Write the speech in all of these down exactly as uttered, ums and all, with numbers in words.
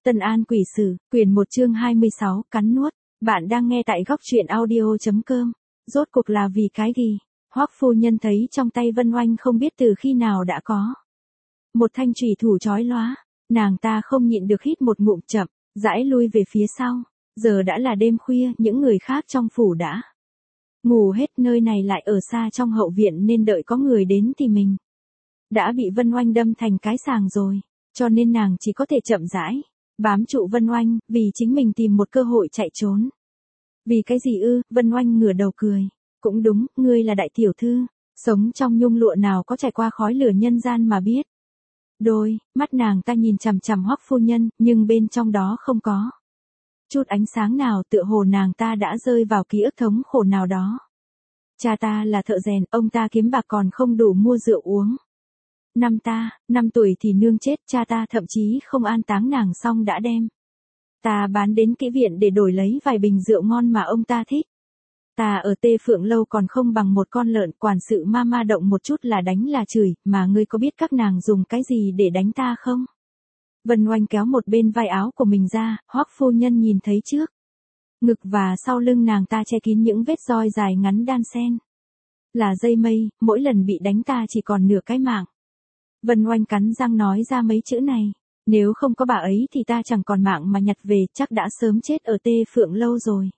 Tân An Quỷ Sử, quyển một chương hai mươi sáu, cắn nuốt. Bạn đang nghe tại góc truyện audio.com. Rốt cuộc là vì cái gì? Hoắc phu nhân thấy trong tay Vân Oanh không biết từ khi nào đã có một thanh chùy thủ chói lóa, nàng ta không nhịn được hít một ngụm chậm, rãi lui về phía sau. Giờ đã là đêm khuya, những người khác trong phủ đã ngủ hết, nơi này lại ở xa trong hậu viện nên đợi có người đến thì mình đã bị Vân Oanh đâm thành cái sàng rồi, cho nên nàng chỉ có thể chậm rãi bám trụ Vân Oanh, vì chính mình tìm một cơ hội chạy trốn. Vì cái gì ư? Vân Oanh ngửa đầu cười. Cũng đúng, ngươi là đại tiểu thư, sống trong nhung lụa nào có trải qua khói lửa nhân gian mà biết. Đôi mắt nàng ta nhìn chằm chằm Hoắc phu nhân, nhưng bên trong đó không có chút ánh sáng nào, tựa hồ nàng ta đã rơi vào ký ức thống khổ nào đó. Cha ta là thợ rèn, ông ta kiếm bạc còn không đủ mua rượu uống. Năm ta, năm tuổi thì nương chết, cha ta thậm chí không an táng nàng xong đã đem ta bán đến kỹ viện để đổi lấy vài bình rượu ngon mà ông ta thích. Ta ở Tê Phượng Lâu còn không bằng một con lợn, quản sự ma ma động một chút là đánh là chửi, mà ngươi có biết các nàng dùng cái gì để đánh ta không? Vân Oanh kéo một bên vai áo của mình ra, Hoắc phu nhân nhìn thấy trước ngực và sau lưng nàng ta che kín những vết roi dài ngắn đan xen là dây mây, mỗi lần bị đánh ta chỉ còn nửa cái mạng. Vân Oanh cắn răng nói ra mấy chữ này, nếu không có bà ấy thì ta chẳng còn mạng mà nhặt về, chắc đã sớm chết ở Tê Phượng Lâu rồi.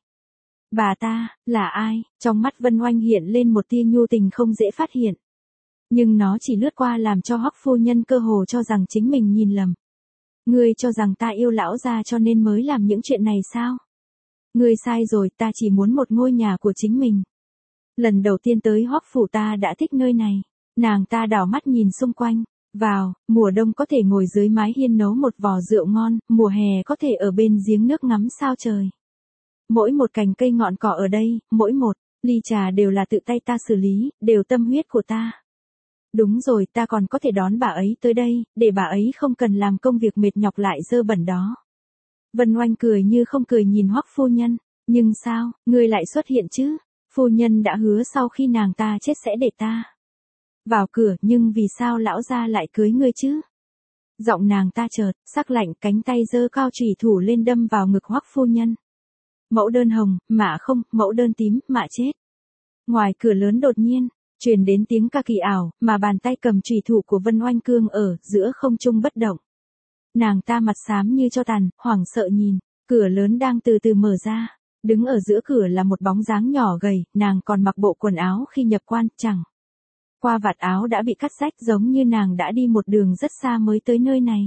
Bà ta, là ai? Trong mắt Vân Oanh hiện lên một tia nhu tình không dễ phát hiện. Nhưng nó chỉ lướt qua làm cho Hoắc phu nhân cơ hồ cho rằng chính mình nhìn lầm. Ngươi cho rằng ta yêu lão gia cho nên mới làm những chuyện này sao? Ngươi sai rồi, ta chỉ muốn một ngôi nhà của chính mình. Lần đầu tiên tới Hoắc phủ ta đã thích nơi này. Nàng ta đảo mắt nhìn xung quanh. Vào, mùa đông có thể ngồi dưới mái hiên nấu một vò rượu ngon, mùa hè có thể ở bên giếng nước ngắm sao trời. Mỗi một cành cây ngọn cỏ ở đây, mỗi một ly trà đều là tự tay ta xử lý, đều tâm huyết của ta. Đúng rồi, ta còn có thể đón bà ấy tới đây, để bà ấy không cần làm công việc mệt nhọc lại dơ bẩn đó. Vân Oanh cười như không cười nhìn Hoắc phu nhân, nhưng sao, ngươi lại xuất hiện chứ? Phu nhân đã hứa sau khi nàng ta chết sẽ để ta vào cửa, nhưng vì sao lão gia lại cưới ngươi chứ? Giọng nàng ta chợt sắc lạnh, cánh tay giơ cao chùy thủ lên đâm vào ngực Hoắc phu nhân. Mẫu đơn hồng, mạ không, mẫu đơn tím, mạ chết. Ngoài cửa lớn đột nhiên truyền đến tiếng ca kỳ ảo, mà bàn tay cầm chùy thủ của Vân Oanh cương ở giữa không trung bất động. Nàng ta mặt xám như tro tàn, hoảng sợ nhìn cửa lớn đang từ từ mở ra. Đứng ở giữa cửa là một bóng dáng nhỏ gầy, nàng còn mặc bộ quần áo khi nhập quan, chẳng qua vạt áo đã bị cắt rách, giống như nàng đã đi một đường rất xa mới tới nơi này.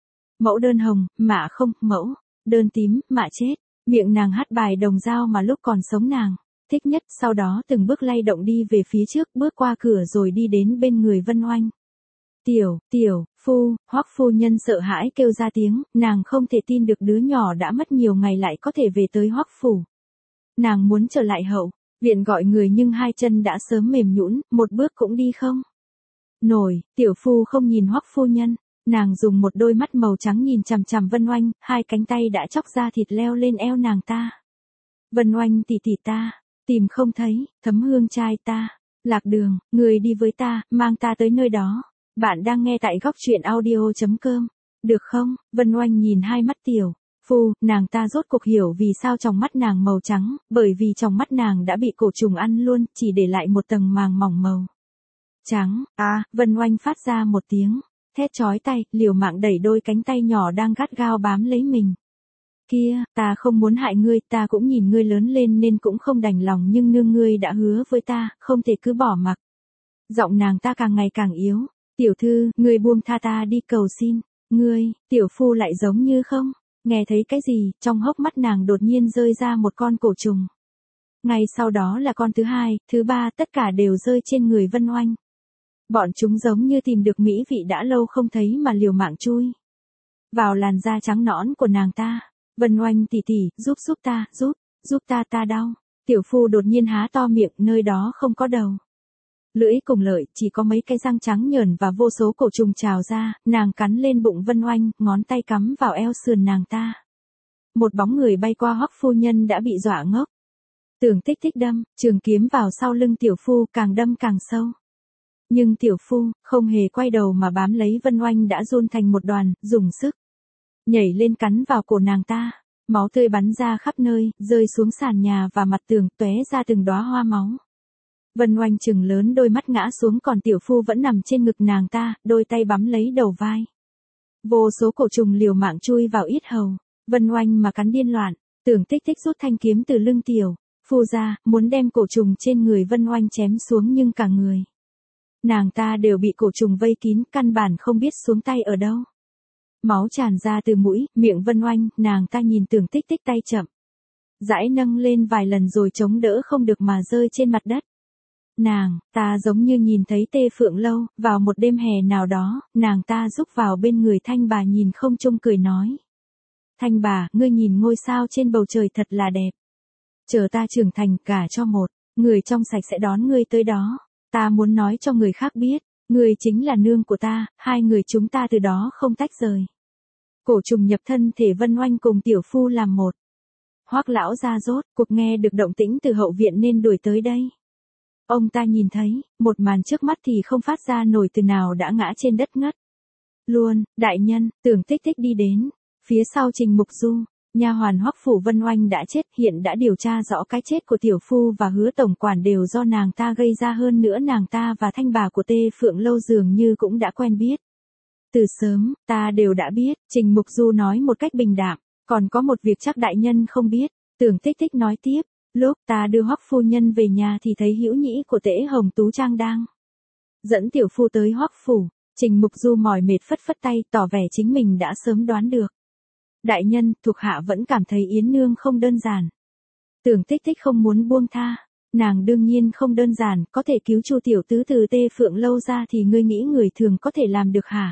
Mẫu đơn hồng, mạ không, mẫu đơn tím, mạ chết. Miệng nàng hát bài đồng dao mà lúc còn sống nàng thích nhất, sau đó từng bước lay động đi về phía trước, bước qua cửa rồi đi đến bên người Vân Oanh. Tiểu, tiểu, phu, Hoắc phu nhân sợ hãi kêu ra tiếng, nàng không thể tin được đứa nhỏ đã mất nhiều ngày lại có thể về tới Hoắc phủ. Nàng muốn trở lại hậu viện gọi người nhưng hai chân đã sớm mềm nhũn, một bước cũng đi không nổi. Tiểu phu không nhìn Hoắc phu nhân, nàng dùng một đôi mắt màu trắng nhìn chằm chằm Vân Oanh, hai cánh tay đã chóc ra thịt leo lên eo nàng ta. Vân Oanh tỷ tỷ ta, tìm không thấy, Thấm Hương trai ta, lạc đường, người đi với ta, mang ta tới nơi đó. Bạn đang nghe tại góc truyện audio.com. Được không? Vân Oanh nhìn hai mắt tiểu phu, nàng ta rốt cuộc hiểu vì sao trong mắt nàng màu trắng, bởi vì trong mắt nàng đã bị cổ trùng ăn luôn, chỉ để lại một tầng màng mỏng màu trắng. À, Vân Oanh phát ra một tiếng thét chói tai, liều mạng đẩy đôi cánh tay nhỏ đang gắt gao bám lấy mình. Kia, ta không muốn hại ngươi, ta cũng nhìn ngươi lớn lên nên cũng không đành lòng, nhưng nương ngươi đã hứa với ta, không thể cứ bỏ mặc. Giọng nàng ta càng ngày càng yếu. Tiểu thư, ngươi buông tha ta đi, cầu xin. Ngươi, tiểu phu lại giống như không nghe thấy cái gì, trong hốc mắt nàng đột nhiên rơi ra một con cổ trùng. Ngay sau đó là con thứ hai, thứ ba, tất cả đều rơi trên người Vân Oanh. Bọn chúng giống như tìm được mỹ vị đã lâu không thấy mà liều mạng chui vào làn da trắng nõn của nàng ta. Vân Oanh tỷ tỷ, giúp giúp ta, giúp, giúp ta, ta đau. Tiểu phu đột nhiên há to miệng, nơi đó không có đầu lưỡi cùng lợi, chỉ có mấy cái răng trắng nhờn và vô số cổ trùng trào ra. Nàng cắn lên bụng Vân Oanh, ngón tay cắm vào eo sườn nàng ta. Một bóng người bay qua, Hoắc phu nhân đã bị dọa ngốc. Tưởng Tích Tích đâm trường kiếm vào sau lưng tiểu phu, càng đâm càng sâu. Nhưng tiểu phu không hề quay đầu mà bám lấy Vân Oanh đã run thành một đoàn, dùng sức nhảy lên cắn vào cổ nàng ta. Máu tươi bắn ra khắp nơi, rơi xuống sàn nhà và mặt tường, tóe ra từng đóa hoa máu. Vân Oanh trừng lớn đôi mắt ngã xuống, còn tiểu phu vẫn nằm trên ngực nàng ta, đôi tay bắm lấy đầu vai. Vô số cổ trùng liều mạng chui vào yết hầu. Vân Oanh mà cắn điên loạn. Tưởng Tích Tích rút thanh kiếm từ lưng tiểu phu ra, muốn đem cổ trùng trên người Vân Oanh chém xuống, nhưng cả người nàng ta đều bị cổ trùng vây kín, căn bản không biết xuống tay ở đâu. Máu tràn ra từ mũi, miệng Vân Oanh, nàng ta nhìn Tưởng Tích Tích tay chậm rãi nâng lên vài lần rồi chống đỡ không được mà rơi trên mặt đất. Nàng ta giống như nhìn thấy Tê Phượng Lâu. Vào một đêm hè nào đó, nàng ta rúc vào bên người Thanh bà, nhìn không trung cười nói: Thanh bà, ngươi nhìn ngôi sao trên bầu trời thật là đẹp. Chờ ta trưởng thành cả cho một người trong sạch sẽ đón ngươi tới đó. Ta muốn nói cho người khác biết, ngươi chính là nương của ta, hai người chúng ta từ đó không tách rời. Cổ trùng nhập thân thể Vân Oanh cùng tiểu phu làm một. Hoắc lão gia rốt cuộc nghe được động tĩnh từ hậu viện nên đuổi tới đây. Ông ta nhìn thấy, một màn trước mắt thì không phát ra nổi từ nào đã ngã trên đất ngất luôn. Đại nhân, Tưởng Tích Tích đi đến. Phía sau Trình Mục Du, nha hoàn Hoắc phủ Vân Oanh đã chết, hiện đã điều tra rõ cái chết của tiểu phu và Hứa tổng quản đều do nàng ta gây ra, hơn nữa nàng ta và Thanh bà của Tê Phượng Lâu dường như cũng đã quen biết. Từ sớm, ta đều đã biết, Trình Mục Du nói một cách bình đạm, còn có một việc chắc đại nhân không biết. Tưởng Tích Tích nói tiếp, lúc ta đưa Hoắc phu nhân về nhà thì thấy hữu nhĩ của Tễ Hồng Tú Trang đang dẫn tiểu phu tới Hoắc phủ. Trình Mục Du mỏi mệt phất phất tay, tỏ vẻ chính mình đã sớm đoán được. Đại nhân, thuộc hạ vẫn cảm thấy Yến nương không đơn giản. Tưởng Tích Tích không muốn buông tha. Nàng đương nhiên không đơn giản, có thể cứu Chu tiểu tứ từ Tê Phượng Lâu ra thì ngươi nghĩ người thường có thể làm được hả?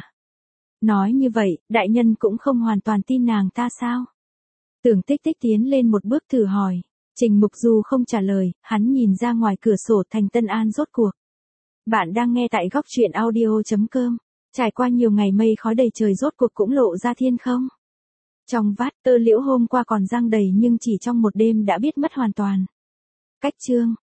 Nói như vậy, đại nhân cũng không hoàn toàn tin nàng ta sao? Tưởng Tích Tích tiến lên một bước thử hỏi. Trình Mục Du không trả lời, hắn nhìn ra ngoài cửa sổ thành Tân An rốt cuộc. Bạn đang nghe tại góc truyện audio chấm com. Trải qua nhiều ngày mây khói đầy trời, rốt cuộc cũng lộ ra thiên không. Trong vát, tơ liễu hôm qua còn giăng đầy nhưng chỉ trong một đêm đã biết mất hoàn toàn. Cách chương